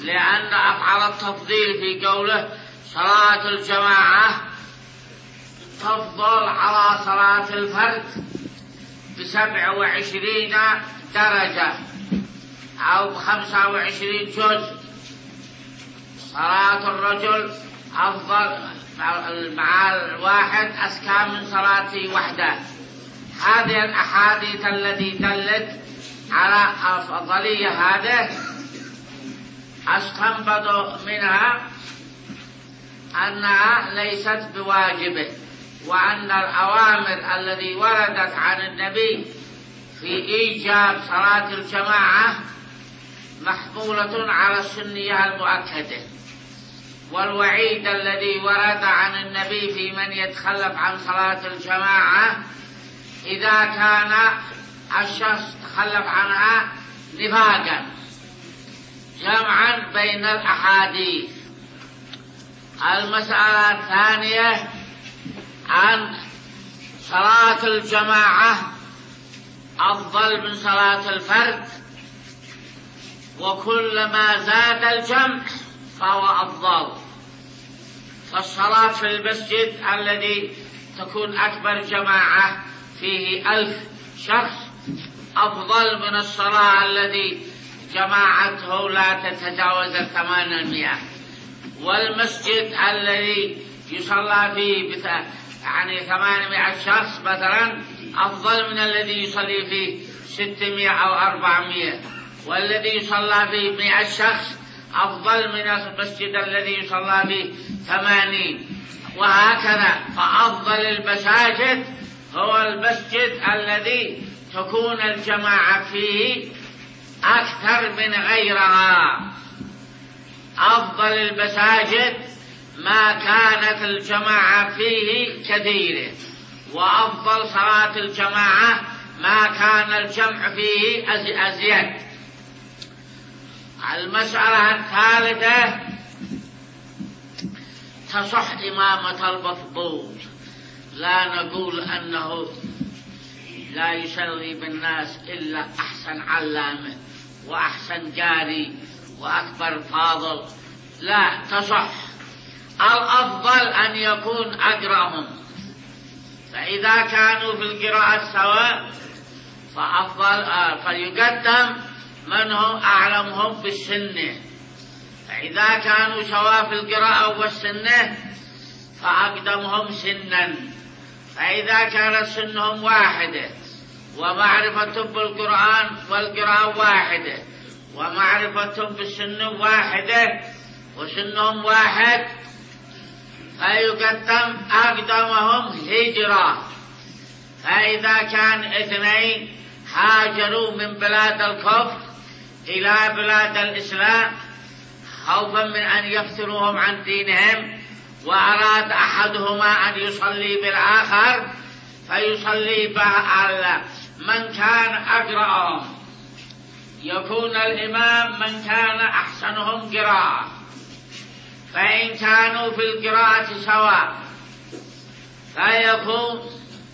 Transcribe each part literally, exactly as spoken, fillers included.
لأن أفعل التفضيل في قوله صلاة الجماعة تفضل على صلاة الفرد بسبع وعشرين درجة أو بخمسة وعشرين جزء. صلاة الرجل أفضل مع الواحد أزكى من صلاته وحده. هذه الأحاديث التي دلت على أفضلية هذه استنبط منها أنها ليست بواجبة، وأن الأوامر التي وردت عن النبي في إيجاب صلاة الجماعة محمولة على السنية المؤكدة، والوعيد الذي ورد عن النبي في من يتخلف عن صلاة الجماعة إذا كان الشخص تخلف عنها نفاقا، جمعا بين الأحاديث. المسألة الثانية عن صلاة الجماعة أفضل من صلاة الفرد، وكلما زاد الجمع فهو أفضل. فالصلاة في المسجد الذي تكون أكبر جماعة فيه ألف شخص أفضل من الصلاة الذي جماعته لا تتجاوز ثمانمائة. والمسجد الذي يصلى فيه يعني ثمانمائة شخص مثلا أفضل من الذي يصلي فيه ستمائة أو أربعمائة، والذي يصلى فيه مائة شخص أفضل من المسجد الذي يصلى فيه ثمانين، وهكذا. فأفضل المساجد هو المسجد الذي تكون الجماعة فيه أكثر من غيرها. أفضل المساجد ما كانت الجماعة فيه كثيرة، وأفضل صلاة الجماعة ما كان الجمع فيه أزيد. المسألة الثالثة تصح إمامة المفضول. لا نقول أنه لا يصلي بالناس إلا أحسن علامة وأحسن جاري وأكبر فاضل، لا، تصح. الأفضل أن يكون أقرأهم، فإذا كانوا في القراءة سواء فأفضل آه فليقدم من هم أعلمهم بالسنة. فإذا كانوا سواء في القراءة والسنة فأقدمهم سنا. فإذا كانت سنهم واحدة ومعرفتهم بالقرآن والقراءة واحدة ومعرفتهم بالسنة واحدة وسنهم واحد فيقدم أقدمهم هجرة. فإذا كان اثنين هاجروا من بلاد الكفر إلى بلاد الإسلام خوفا من أن يفتنوهم عن دينهم، وأراد أحدهما أن يصلي بالآخر فيصلي على من كان أقرأهم، يكون الإمام من كان أحسنهم قراءة. فإن كانوا في القراءة سواء فيكون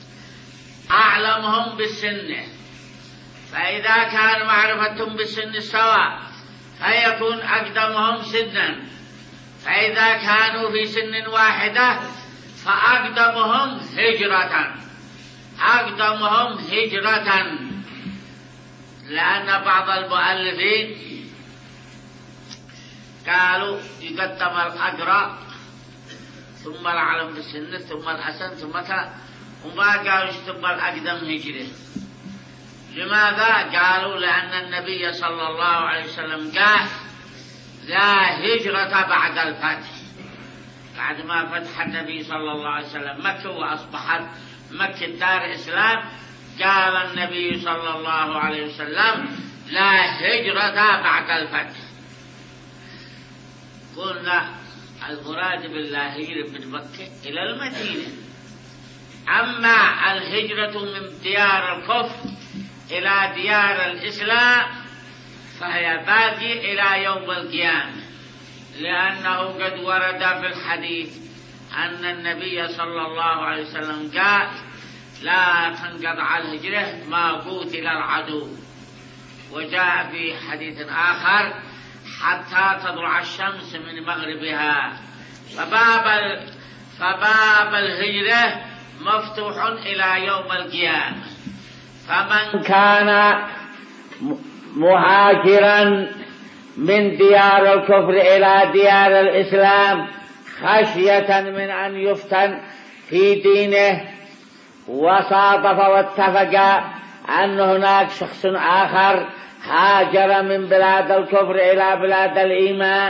أعلمهم بالسنة. فإذا كان معرفتهم بالسن سواء فيكون أقدمهم سنا. فإذا كانوا في سن واحدة فأقدمهم هجرة أقدمهم هجرة لأن بعض المؤلفين قالوا يقدم الأقرأ ثم العلم بالسن ثم الحسن ثم كذا، وما قالوا ثم الأقدم هجرة. لماذا؟ قالوا لأن النبي صلى الله عليه وسلم قال لا هجرة بعد الفتح. بعد ما فتح النبي صلى الله عليه وسلم مكة وأصبحت مكة دار إسلام، قال النبي صلى الله عليه وسلم لا هجرة بعد الفتح. قلنا المراد بالهجرة من مكة إلى المدينة. أما الهجرة من ديار الكفر إلى ديار الإسلام فهي باقي إلى يوم القيامة، لأنه قد ورد في الحديث أن النبي صلى الله عليه وسلم قال لا تنقطع الهجرة ما قتل العدو. وجاء في حديث آخر حتى تطلع الشمس من مغربها. فباب فباب الهجرة مفتوح إلى يوم القيامة. فمن كان مهاجرا من ديار الكفر إلى ديار الإسلام خشية من أن يفتن في دينه، وصادف واتفق أن هناك شخص آخر هاجر من بلاد الكفر إلى بلاد الإيمان،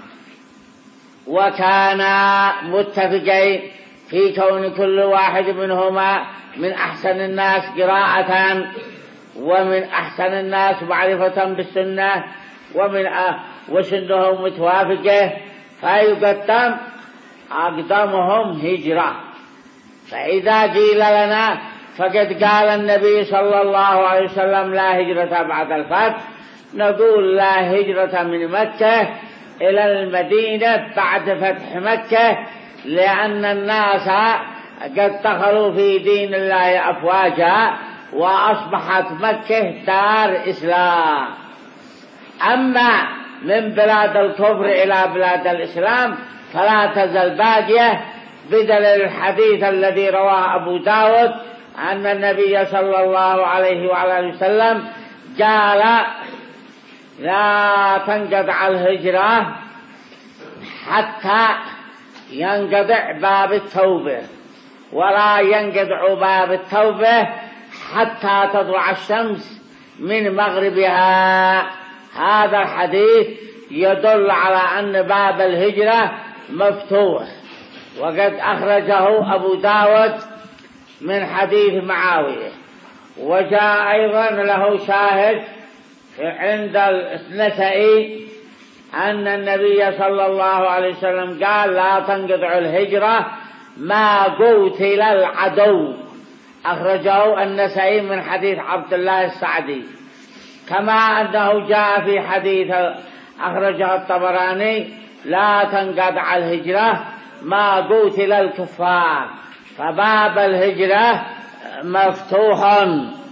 وكانا متفقين في كون كل واحد منهما من أحسن الناس قراءة ومن أحسن الناس معرفة بالسنة ومن وسنهم متوافقة، فيقدم أقدمهم هجرة. فإذا قيل لنا فقد قال النبي صلى الله عليه وسلم لا هجرة بعد الفتح، نقول لا هجرة من مكة إلى المدينة بعد فتح مكة، لأن الناس قد دخلوا في دين الله أفواجا وأصبحت مكة دار إسلام. أما من بلاد الكفر إلى بلاد الإسلام فلا تزال باقية، بدليل الحديث الذي رواه أبو داود أن النبي صلى الله عليه وعلى وسلم قال لا تنقطع الهجرة حتى ينقطع باب التوبة، ولا ينقطع باب التوبة حتى تطلع الشمس من مغربها. هذا الحديث يدل على أن باب الهجرة مفتوح، وقد أخرجه أبو داود من حديث معاوية، وجاء أيضا له شاهد عند النسائي أن النبي صلى الله عليه وسلم قال لا تنقطع الهجرة ما قتل العدو، أخرجه النسائي من حديث عبد الله السعدي، كما أنه جاء في حديث أخرجه الطبراني لا تنقطع الهجرة ما قتل الكفار. فباب الهجرة مفتوح،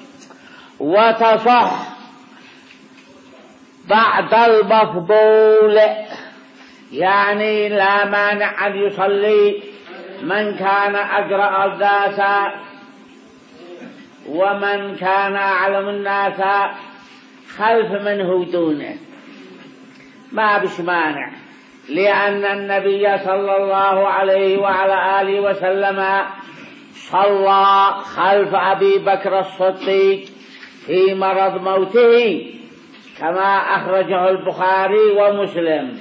وتصح بعد المفضول، يعني لا مانع أن يصلي من كان أقرأ الناس ومن كان أعلم الناس خلف منه دونه، ما بش مانع، لأن النبي صلى الله عليه وعلى آله وسلم صلى خلف أبي بكر الصديق في مرض موته، كما أخرجه البخاري ومسلم.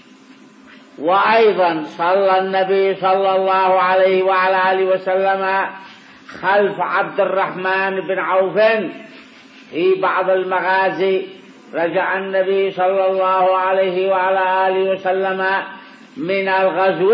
وأيضا صلى النبي صلى الله عليه وعلى آله وسلم خلف عبد الرحمن بن عوف في بعض المغازي. رجع النبي صلى الله عليه وعلى آله وسلم من الغزو،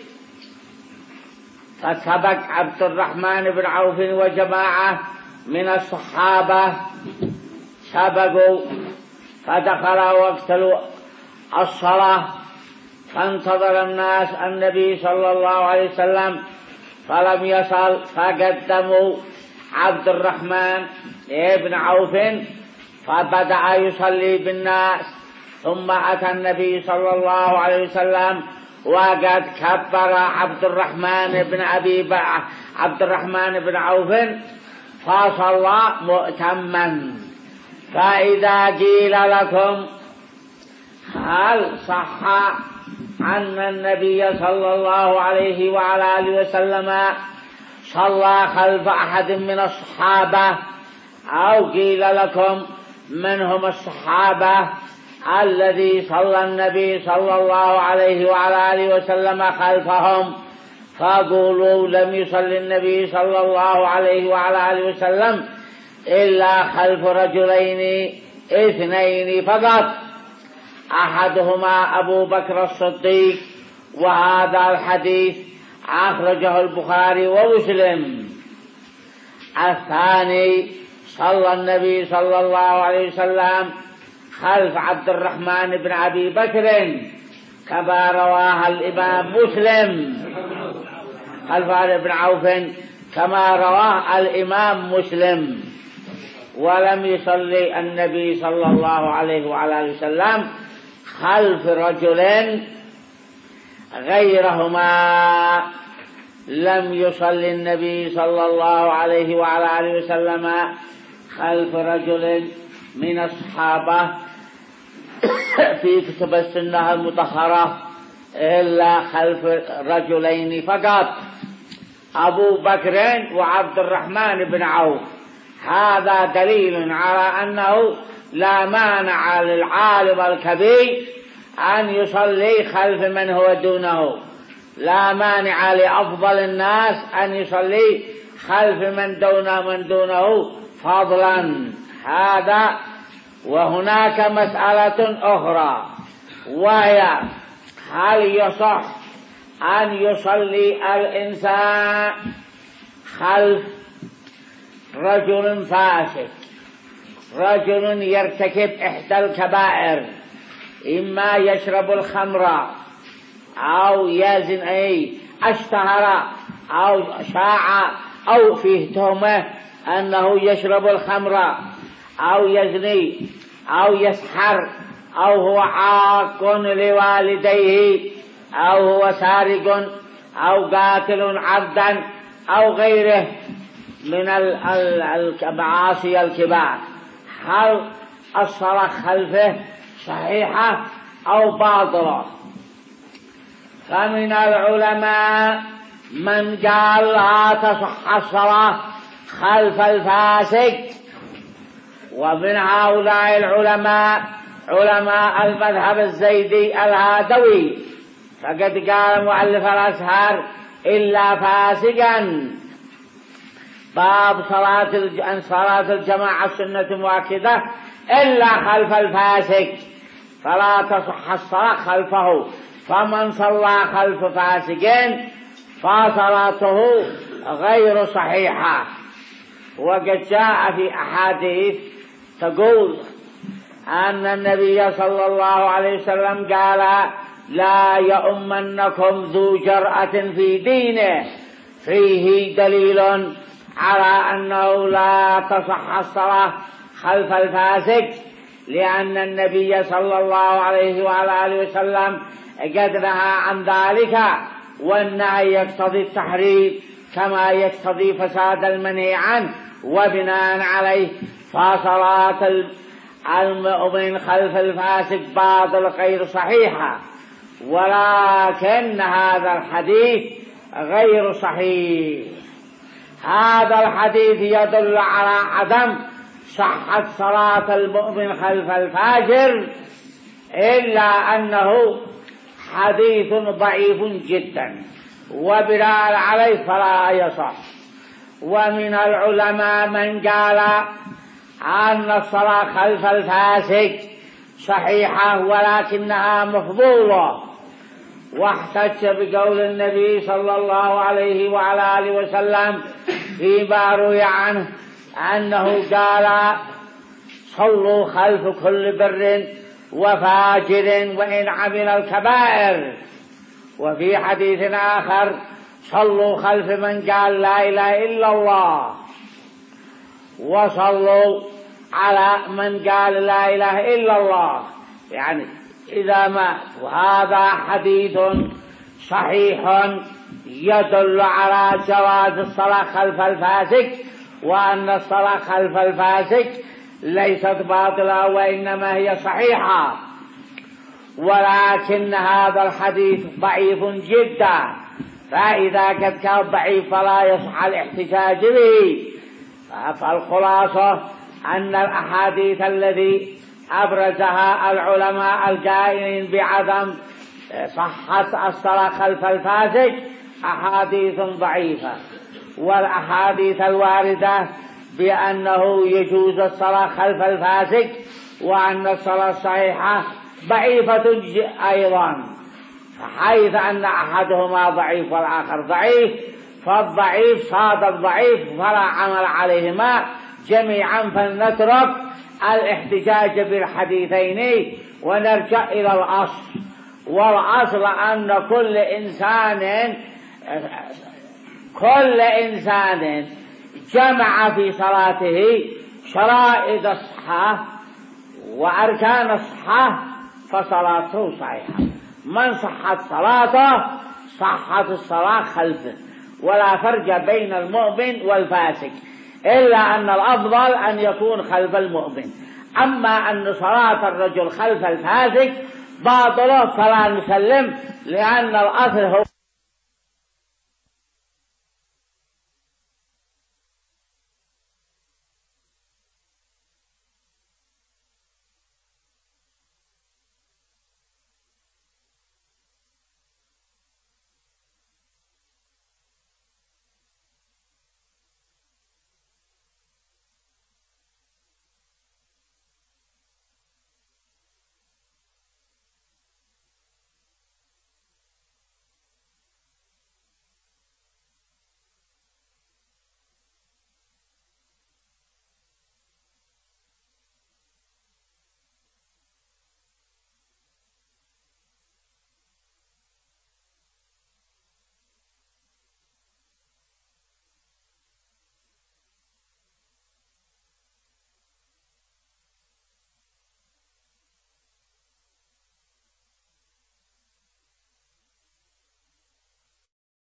فسبق عبد الرحمن بن عوف وجماعة من الصحابة سبقوا، فدخل وقت الصلاة فانتظر الناس النبي صلى الله عليه وسلم فلم يصل، فقدموا عبد الرحمن بن عوف فبدأ يصلي بالناس، ثم أتى النبي صلى الله عليه وسلم وقد كبر عبد الرحمن بن أبي عبد الرحمن بن عوف فصلى مؤتما. فإذا قيل لكم هل صح أن النبي صلى الله عليه وعلى آله وسلم صلى خلف أحد من الصحابة، أو قيل لكم من هم الصحابة الذي صلى النبي صلى الله عليه وعلى آله وسلم خلفهم، فقولوا لم يصلي النبي صلى الله عليه وعلى آله وسلم إلا خلف رجلين اثنين فقط، أحدهما أبو بكر الصديق، وهذا الحديث أخرجه البخاري ومسلم. الثاني صلى النبي صلى الله عليه وسلم خلف عبد الرحمن بن أبي بكر كما رواه الإمام مسلم، خلف بن عوف كما رواه الإمام مسلم. ولم يصلي النبي صلى الله عليه وعلى آله وسلم خلف رجل غيرهما لم يصلي النبي صلى الله عليه وعلى آله وسلم خلف رجل من الصحابة في كتب السنة المطهرة إلا خلف رجلين فقط، أبو بكر وعبد الرحمن بن عوف. هذا دليل على أنه لا مانع للعالم الكبير أن يصلي خلف من هو دونه، لا مانع لأفضل الناس أن يصلي خلف من دونه من دونه فضلا. هذا. وهناك مسألة أخرى، وهي هل يصح أن يصلي الإنسان خلف رجل فاسق، رجل يرتكب إحدى الكبائر، إما يشرب الخمر أو يزن، أي اشتهر أو شاع أو فيه تهمة أنه يشرب الخمر أو يزني أو يسحر أو هو عاق لوالديه أو هو سارق أو قاتل عبدا أو غيره من المعاصي الكبار. هل الصلاة خلفه صحيحة أو باطلة؟ فمن العلماء من قال لا تصح الصلاة خلف الفاسق، ومن هؤلاء العلماء علماء المذهب الزيدي الهادوي، فقد قال مؤلف الأزهر إلا فاسقا. باب صلاة صلاة الجماعة سنة مؤكدة إلا خلف الفاسق، فلا تصح الصلاة خلفه. فمن صلى خلف فاسق فصلاته غير صحيحة. وقد جاء في أحاديث تقول أن النبي صلى الله عليه وسلم قال لا يؤمنكم ذو جرأة في دينه، فيه دليل على أنه لا تصح الصلاة خلف الفاسق، لأن النبي صلى الله عليه وعلى آله وسلم قد نهى عن ذلك، والنهي يقتضي التحريم كما يقتضي فساد المنهي عنه. وبناء عليه فصلاة المؤمن خلف الفاسق باطل غير صحيحة. ولكن هذا الحديث غير صحيح. هذا الحديث يدل على عدم صحة صلاة المؤمن خلف الفاجر، إلا أنه حديث ضعيف جدا، وبناء عليه فلا يصح. ومن العلماء من قال أن الصلاة خلف الفاسق صحيحة ولكنها مفضولة، واحتج بقول النبي صلى الله عليه وعلى آله وسلم فيما روي عنه أنه قال صلوا خلف كل بر وفاجر وإن عمل الكبائر. وفي حديث آخر صلوا خلف من قال لا إله إلا الله، وصلوا على من قال لا إله إلا الله، يعني إذا مات. وهذا حديث صحيح يدل على جواز الصلاة خلف الفاسق، وأن الصلاة خلف الفاسق ليست باطلة وإنما هي صحيحة، ولكن هذا الحديث ضعيف جدا. فإذا قد كان ضعيف فلا يصح الاحتجاج به. فالخلاصة أن الأحاديث التي أبرزها العلماء القائلين بعدم صحة الصلاة خلف الفاسق أحاديث ضعيفة، والأحاديث الواردة بأنه يجوز الصلاة خلف الفاسق وأن الصلاة الصحيحة ضعيفة أيضا، حيث أن أحدهما ضعيف والآخر ضعيف، فالضعيف صاد الضعيف فلا عمل عليهما جميعا. فلنترك الاحتجاج بالحديثين ونرجع إلى الأصل. والأصل أن كل إنسان كل إنسان جمع في صلاته شرائط الصحة وأركان الصحة فصلاته صحيحة. من صحت صلاته صحت الصلاة خلفه، ولا فرق بين المؤمن والفاسق، إلا أن الأفضل أن يكون خلف المؤمن. أما أن صلاة الرجل خلف الفاسق باطلة فلا نسلم، لأن الأصل هو